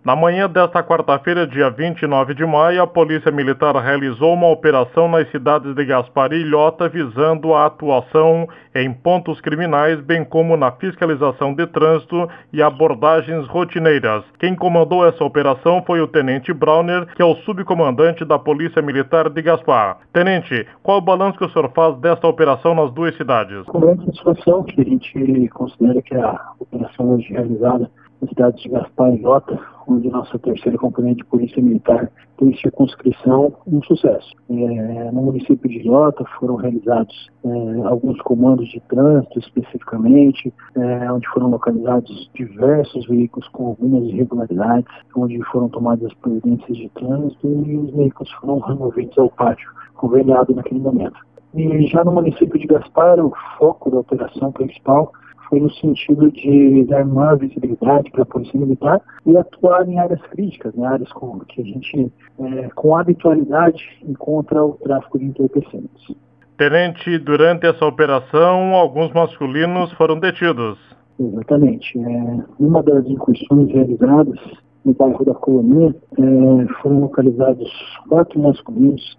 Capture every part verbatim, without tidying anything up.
Na manhã desta quarta-feira, dia vinte e nove de maio, a Polícia Militar realizou uma operação nas cidades de Gaspar e Ilhota visando a atuação em pontos criminais, bem como na fiscalização de trânsito e abordagens rotineiras. Quem comandou essa operação foi o Tenente Brauner, que é o subcomandante da Polícia Militar de Gaspar. Tenente, qual o balanço que o senhor faz desta operação nas duas cidades? Com grande satisfação que a gente considera que a operação hoje realizada na cidade de Gaspar e Ilhota, onde nossa terceira companhia de polícia militar tem circunscrição, um sucesso. É, no município de Ilhota foram realizados é, alguns comandos de trânsito especificamente, é, onde foram localizados diversos veículos com algumas irregularidades, onde foram tomadas as providências de trânsito e os veículos foram removidos ao pátio conveniado naquele momento. E já no município de Gaspar, o foco da operação principal foi no sentido de dar maior visibilidade para a Polícia Militar e atuar em áreas críticas, né, áreas com, que a gente, é, com habitualidade, encontra o tráfico de entorpecentes. Tenente, durante essa operação, alguns masculinos foram detidos. Exatamente. É, uma das incursões realizadas no bairro da Colonia, é, foram localizados quatro masculinos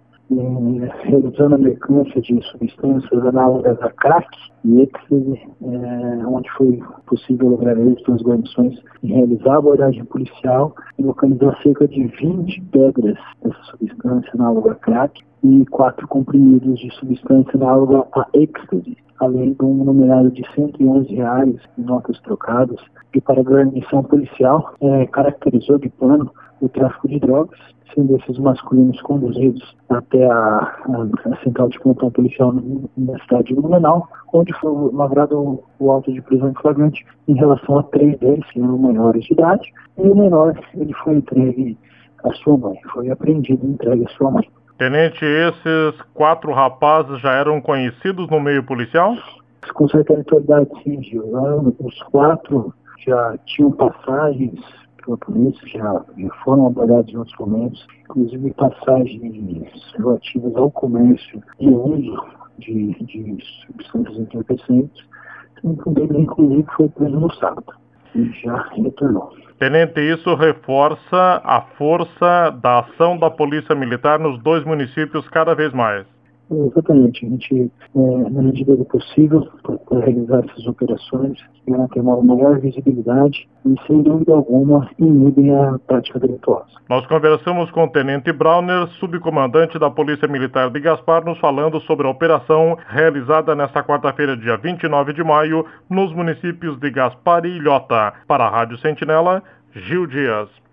É, realizando a mercância de substâncias análogas a crack e êxtase, é, onde foi possível lograr êxito nas guarnições em realizar a abordagem policial e localizar cerca de vinte pedras dessa substância análoga a crack e quatro comprimidos de substância análoga a êxtase, além de um numerário de cento e onze reais em notas trocadas, que para a guarnição policial é, caracterizou de plano o tráfico de drogas, sendo esses masculinos conduzidos até a, a, a central de plantão policial na cidade de Blumenau, onde foi lavrado o, o auto de prisão em flagrante em relação a três deles, que eram menores de idade, e o menor ele foi entregue à sua mãe, foi apreendido e entregue à sua mãe. Tenente, esses quatro rapazes já eram conhecidos no meio policial? Com certa autoridade, sim, Gil. Os quatro já tinham passagens pela polícia, já, já foram abordados em outros momentos, inclusive passagens relativas ao comércio e uso de, de substâncias entorpecentes, sendo que um deles, inclusive, foi preso no sábado e já retornou. Tenente, isso reforça a força da ação da Polícia Militar nos dois municípios cada vez mais. Exatamente. A gente, é, na medida do possível, para realizar essas operações, ter uma maior visibilidade e, sem dúvida alguma, inibem a prática delituosa. Nós conversamos com o Tenente Brauner, subcomandante da Polícia Militar de Gaspar, nos falando sobre a operação realizada nesta quarta-feira, dia vinte e nove de maio, nos municípios de Gaspar e Ilhota. Para a Rádio Sentinela, Gil Dias.